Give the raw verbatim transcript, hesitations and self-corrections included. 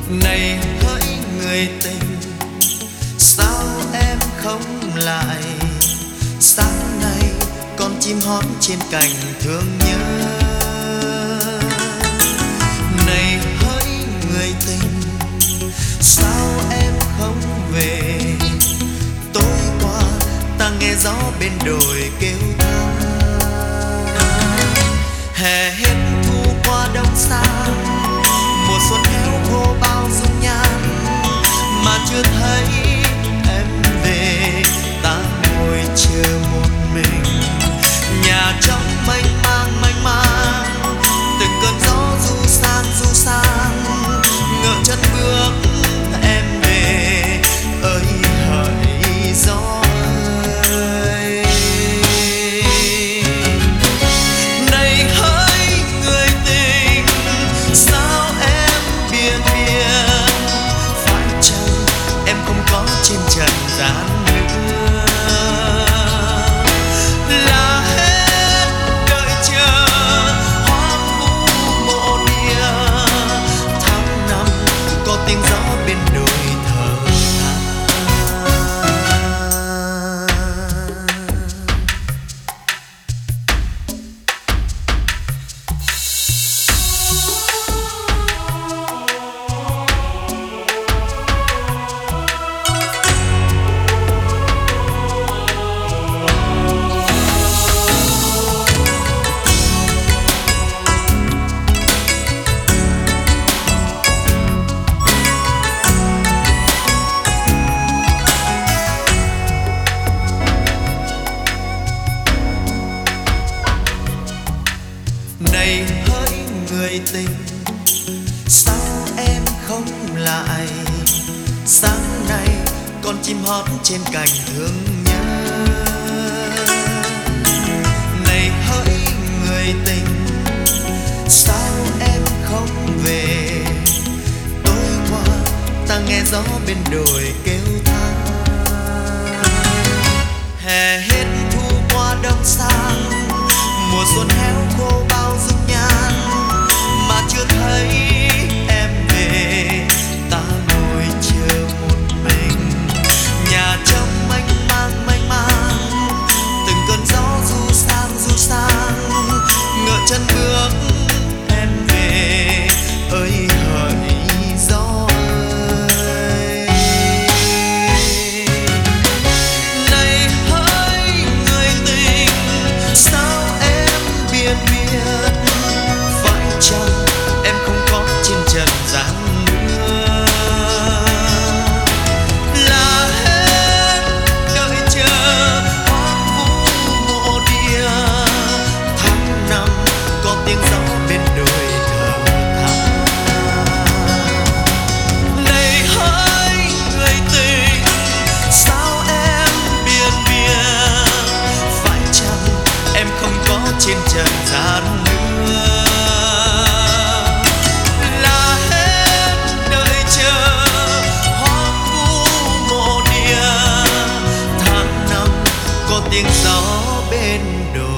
Này hỡi người tình, sao em không lại? Sáng nay con chim hót trên cành thương nhớ. Này hỡi người tình, sao em không về? Tối qua ta nghe gió bên đồi kêu than. Hè hết thu qua đông xa, mùa xuân héo khô bao dung nhan, mà chưa thấy em về. Ta ngồi chờ một mình, nhà trong mênh mang mênh mang, từng cơn gió du sang du sang, ngỡ chân bước em về. Ơi hỡi gió ơi, này hỡi người tình, sao em biên biệt? Phải chăng em không có trên trần gian nữa? Là hết đợi chờ hoang vu mộ địa, tháng năm có tiếng gió bên đồi thở than. Này hỡi người tình, sao em không lại? Sáng nay con chim hót trên cành thương nhớ. Này hỡi người tình, sao em không về? Tối qua ta nghe gió bên đồi kêu than. Hè hết thu qua đông sang, mùa xuân héo khô bao dung nhan, mà chưa thấy em về. Ta ngồi chờ một mình, nhà trong mênh mang mênh mang, từng cơn gió du sang du sang, ngỡ chân bước em về. Ơi hỡi gió ơi, này hỡi người tình, sao em biên biệt? Phải chăng em không có trên trần gian nữa? Là hết đợi chờ hoang vu mộ địa, tháng năm có tiếng gió bên đồi thở than. Này hỡi người tình, sao em biên biệt? Phải chăng em không có trên trần gian nữa? Là hết đợi chờ hoang vu mộ địa, tháng năm có tiếng gió bên đồi.